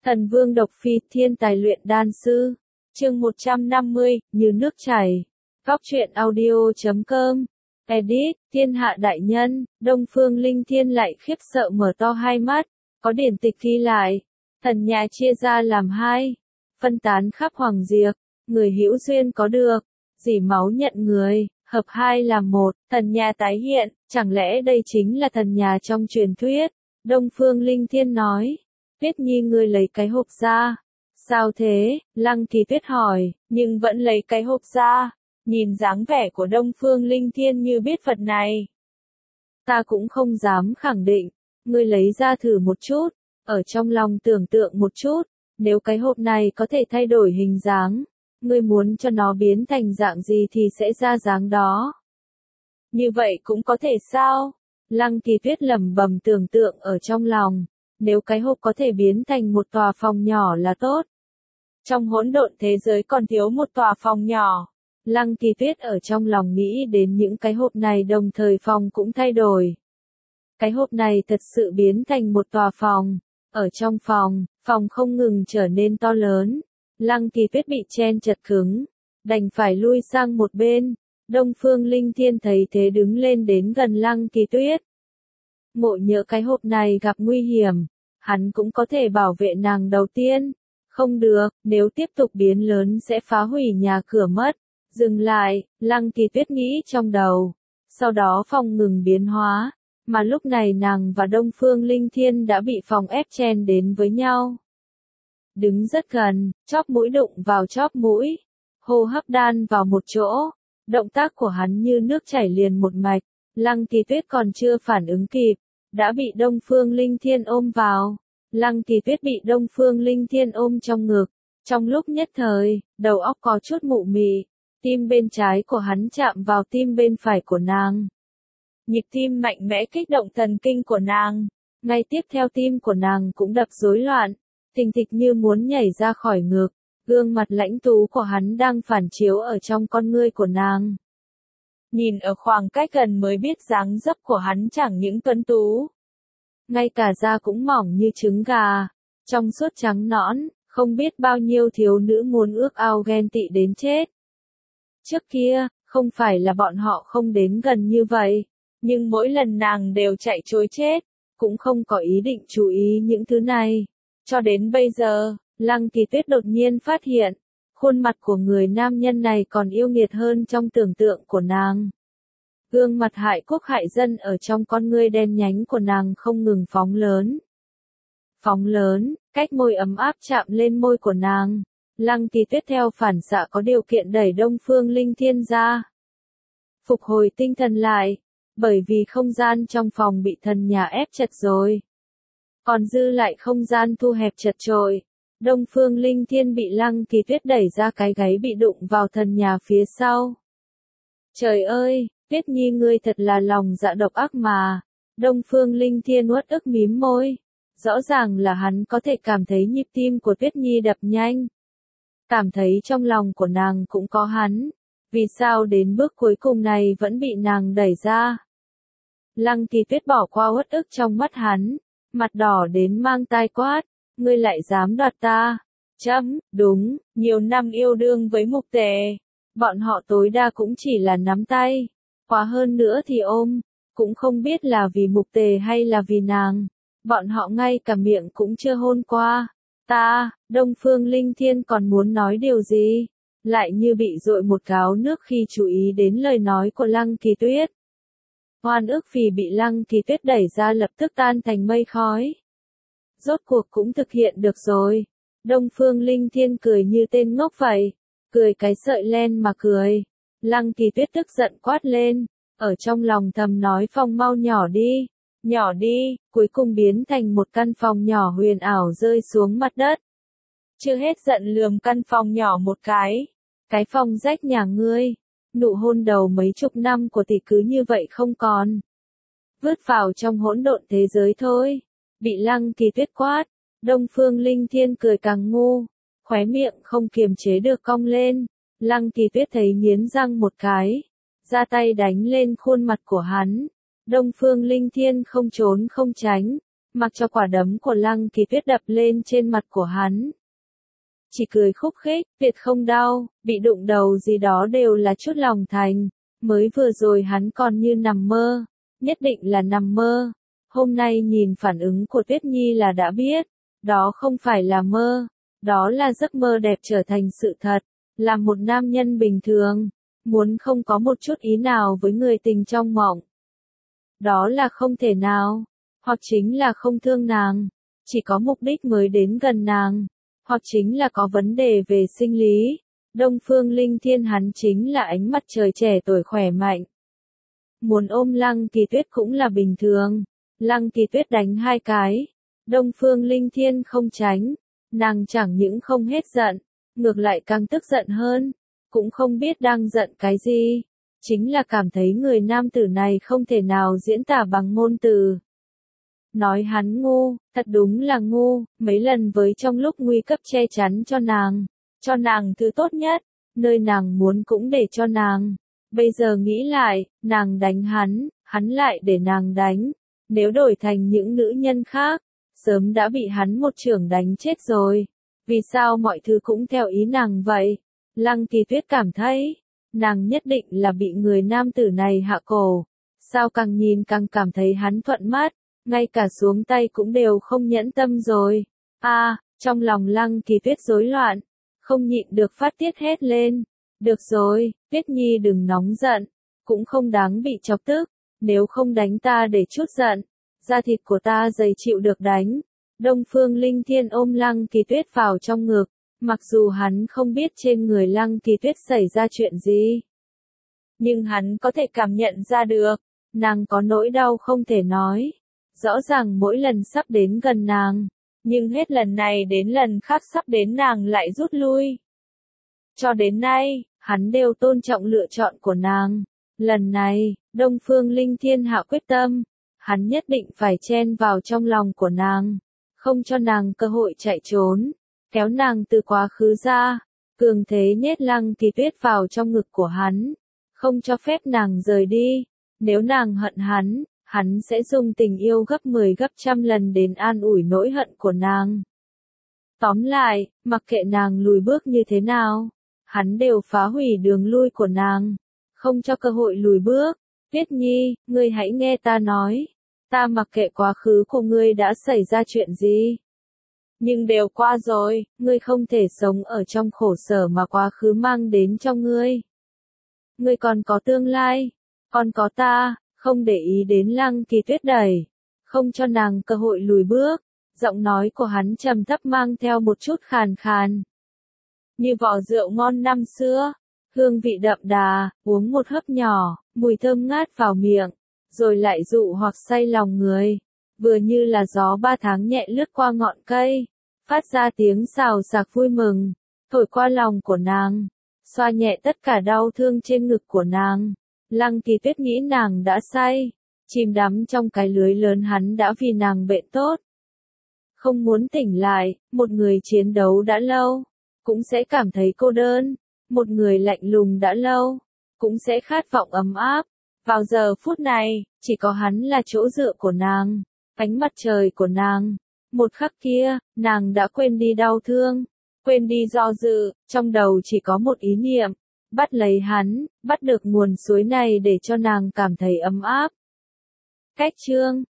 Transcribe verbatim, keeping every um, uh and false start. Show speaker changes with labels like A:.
A: Thần Vương Độc Phi, thiên tài luyện đan sư. Chương một trăm năm mươi, như nước chảy. Góc truyện audio chấm com. Edit, thiên hạ đại nhân, Đông Phương Linh Thiên lại khiếp sợ mở to hai mắt, có điển tịch ghi lại. Thần nhà chia ra làm hai, phân tán khắp hoàng diệp, người hữu duyên có được, dỉ máu nhận người, hợp hai làm một, thần nhà tái hiện, chẳng lẽ đây chính là thần nhà trong truyền thuyết? Đông Phương Linh Thiên nói. Tuyết Nhi ngươi lấy cái hộp ra. Sao thế? Lăng Kỳ Tuyết hỏi, nhưng vẫn lấy cái hộp ra. Nhìn dáng vẻ của Đông Phương Linh Thiên như biết vật này. Ta cũng không dám khẳng định. Ngươi lấy ra thử một chút. Ở trong lòng tưởng tượng một chút. Nếu cái hộp này có thể thay đổi hình dáng. Ngươi muốn cho nó biến thành dạng gì thì sẽ ra dáng đó. Như vậy cũng có thể sao? Lăng Kỳ Tuyết lẩm bẩm tưởng tượng ở trong lòng. Nếu cái hộp có thể biến thành một tòa phòng nhỏ là tốt. Trong hỗn độn thế giới còn thiếu một tòa phòng nhỏ. Lăng Kỳ Tuyết ở trong lòng nghĩ đến những cái hộp này đồng thời phòng cũng thay đổi. Cái hộp này thật sự biến thành một tòa phòng. Ở trong phòng, phòng không ngừng trở nên to lớn. Lăng Kỳ Tuyết bị chen chật cứng. Đành phải lui sang một bên. Đông Phương Linh Thiên thấy thế đứng lên đến gần Lăng Kỳ Tuyết. Ngộ nhỡ cái hộp này gặp nguy hiểm. Hắn cũng có thể bảo vệ nàng đầu tiên. Không được, nếu tiếp tục biến lớn sẽ phá hủy nhà cửa mất. Dừng lại, Lăng Kỳ Tuyết nghĩ trong đầu. Sau đó phòng ngừng biến hóa. Mà lúc này nàng và Đông Phương Linh Thiên đã bị phòng ép chen đến với nhau. Đứng rất gần, chóp mũi đụng vào chóp mũi. Hô hấp đan vào một chỗ. Động tác của hắn như nước chảy liền một mạch. Lăng Kỳ Tuyết còn chưa phản ứng kịp. Đã bị Đông Phương Linh Thiên ôm vào. Lăng Kỳ Tuyết bị Đông Phương Linh Thiên ôm trong ngực. Trong lúc nhất thời, đầu óc có chút mụ mị. Tim bên trái của hắn chạm vào tim bên phải của nàng. Nhịp tim mạnh mẽ kích động thần kinh của nàng. Ngay tiếp theo tim của nàng cũng đập rối loạn. Thình thịch như muốn nhảy ra khỏi ngực. Gương mặt lãnh tú của hắn đang phản chiếu ở trong con ngươi của nàng. Nhìn ở khoảng cách gần mới biết dáng dấp của hắn chẳng những tuấn tú. Ngay cả da cũng mỏng như trứng gà. Trong suốt trắng nõn, không biết bao nhiêu thiếu nữ muốn ước ao ghen tị đến chết. Trước kia, không phải là bọn họ không đến gần như vậy. Nhưng mỗi lần nàng đều chạy trối chết. Cũng không có ý định chú ý những thứ này. Cho đến bây giờ, Lăng Kỳ Tuyết đột nhiên phát hiện. Khuôn mặt của người nam nhân này còn yêu nghiệt hơn trong tưởng tượng của nàng. Gương mặt hại quốc hại dân ở trong con ngươi đen nhánh của nàng không ngừng phóng lớn. Phóng lớn, cách môi ấm áp chạm lên môi của nàng. Lăng Kỳ Tuyết theo phản xạ có điều kiện đẩy Đông Phương Linh Thiên ra. Phục hồi tinh thần lại, bởi vì không gian trong phòng bị thần nhà ép chặt rồi. Còn dư lại không gian thu hẹp chật chội. Đông Phương Linh Thiên bị Lăng Kỳ Tuyết đẩy ra cái gáy bị đụng vào thần nhà phía sau. Trời ơi, Tuyết Nhi ngươi thật là lòng dạ độc ác mà. Đông Phương Linh Thiên uất ức mím môi. Rõ ràng là hắn có thể cảm thấy nhịp tim của Tuyết Nhi đập nhanh. Cảm thấy trong lòng của nàng cũng có hắn. Vì sao đến bước cuối cùng này vẫn bị nàng đẩy ra? Lăng Kỳ Tuyết bỏ qua uất ức trong mắt hắn. Mặt đỏ đến mang tai quát. Ngươi lại dám đoạt ta. Chấm, đúng, nhiều năm yêu đương với Mục Tề. Bọn họ tối đa cũng chỉ là nắm tay. Quá hơn nữa thì ôm. Cũng không biết là vì Mục Tề hay là vì nàng. Bọn họ ngay cả miệng cũng chưa hôn qua. Ta, Đông Phương Linh Thiên còn muốn nói điều gì? Lại như bị dội một gáo nước khi chú ý đến lời nói của Lăng Kỳ Tuyết. Oan ức vì bị Lăng Kỳ Tuyết đẩy ra lập tức tan thành mây khói. Rốt cuộc cũng thực hiện được rồi. Đông Phương Linh Thiên cười như tên ngốc vậy. Cười cái sợi len mà cười. Lăng Kỳ Tuyết tức giận quát lên. Ở trong lòng thầm nói phòng mau nhỏ đi. Nhỏ đi, cuối cùng biến thành một căn phòng nhỏ huyền ảo rơi xuống mặt đất. Chưa hết giận lườm căn phòng nhỏ một cái. Cái phòng rách nhà ngươi. Nụ hôn đầu mấy chục năm của tỷ cứ như vậy không còn. Vứt vào trong hỗn độn thế giới thôi. Bị Lăng Kỳ Tuyết quát. Đông Phương Linh Thiên cười càng ngu. Khóe miệng không kiềm chế được cong lên. Lăng Kỳ Tuyết thấy nghiến răng một cái. Ra tay đánh lên khuôn mặt của hắn. Đông Phương Linh Thiên không trốn không tránh. mặc cho quả đấm của Lăng Kỳ Tuyết đập lên trên mặt của hắn. Chỉ cười khúc khích, Việt không đau, bị đụng đầu gì đó đều là chút lòng thành, mới vừa rồi hắn còn như nằm mơ, nhất định là nằm mơ. Hôm nay nhìn phản ứng của Tuyết Nhi là đã biết, đó không phải là mơ, đó là giấc mơ đẹp trở thành sự thật, là một nam nhân bình thường, muốn không có một chút ý nào với người tình trong mộng. Đó là không thể nào, hoặc chính là không thương nàng, chỉ có mục đích mới đến gần nàng, hoặc chính là có vấn đề về sinh lý. Đông Phương Linh Thiên hắn chính là ánh mặt trời trẻ tuổi khỏe mạnh. Muốn ôm Lăng Kỳ Tuyết cũng là bình thường. Lăng Kỳ Tuyết đánh hai cái, Đông Phương Linh Thiên không tránh, nàng chẳng những không hết giận, ngược lại càng tức giận hơn, cũng không biết đang giận cái gì, chính là cảm thấy người nam tử này không thể nào diễn tả bằng ngôn từ. Nói hắn ngu, thật đúng là ngu, mấy lần với trong lúc nguy cấp che chắn cho nàng, cho nàng thứ tốt nhất, nơi nàng muốn cũng để cho nàng. Bây giờ nghĩ lại, nàng đánh hắn, hắn lại để nàng đánh. Nếu đổi thành những nữ nhân khác, sớm đã bị hắn một chưởng đánh chết rồi. Vì sao mọi thứ cũng theo ý nàng vậy? Lăng Kỳ Tuyết cảm thấy, nàng nhất định là bị người nam tử này hạ cổ. Sao càng nhìn càng cảm thấy hắn thuận mắt, ngay cả xuống tay cũng đều không nhẫn tâm rồi. A, à, trong lòng Lăng Kỳ Tuyết rối loạn, không nhịn được phát tiết hết lên. Được rồi, Tuyết Nhi đừng nóng giận, cũng không đáng bị chọc tức. Nếu không đánh ta để chút giận, da thịt của ta dày chịu được đánh. Đông Phương Linh Thiên ôm Lăng Kỳ Tuyết vào trong ngực, mặc dù hắn không biết trên người Lăng Kỳ Tuyết xảy ra chuyện gì. Nhưng hắn có thể cảm nhận ra được, nàng có nỗi đau không thể nói. Rõ ràng mỗi lần sắp đến gần nàng, nhưng hết lần này đến lần khác sắp đến nàng lại rút lui. Cho đến nay, hắn đều tôn trọng lựa chọn của nàng. Lần này, Đông Phương Linh Thiên hạ quyết tâm, hắn nhất định phải chen vào trong lòng của nàng, không cho nàng cơ hội chạy trốn, kéo nàng từ quá khứ ra, cường thế nhét Lăng Kỳ Tuyết vào trong ngực của hắn, không cho phép nàng rời đi. Nếu nàng hận hắn, hắn sẽ dùng tình yêu gấp mười gấp trăm lần đến an ủi nỗi hận của nàng. Tóm lại, mặc kệ nàng lùi bước như thế nào, hắn đều phá hủy đường lui của nàng, không cho cơ hội lùi bước. Tuyết Nhi, ngươi hãy nghe ta nói, ta mặc kệ quá khứ của ngươi đã xảy ra chuyện gì. Nhưng đều qua rồi, ngươi không thể sống ở trong khổ sở mà quá khứ mang đến cho ngươi. Ngươi còn có tương lai, còn có ta, không để ý đến Lăng Kỳ Tuyết đẩy, không cho nàng cơ hội lùi bước. Giọng nói của hắn trầm thấp mang theo một chút khàn khàn. Như vỏ rượu ngon năm xưa, hương vị đậm đà, uống một hớp nhỏ, mùi thơm ngát vào miệng, rồi lại dụ hoặc say lòng người. Vừa như là gió ba tháng nhẹ lướt qua ngọn cây, phát ra tiếng xào xạc vui mừng, thổi qua lòng của nàng, xoa nhẹ tất cả đau thương trên ngực của nàng. Lăng Kỳ Tuyết nghĩ nàng đã say, chìm đắm trong cái lưới lớn hắn đã vì nàng bệnh tốt. Không muốn tỉnh lại, một người chiến đấu đã lâu, cũng sẽ cảm thấy cô đơn, một người lạnh lùng đã lâu, cũng sẽ khát vọng ấm áp. Vào giờ phút này, chỉ có hắn là chỗ dựa của nàng, ánh mặt trời của nàng. Một khắc kia, nàng đã quên đi đau thương, quên đi do dự, trong đầu chỉ có một ý niệm, bắt lấy hắn, bắt được nguồn suối này để cho nàng cảm thấy ấm áp. Cách chương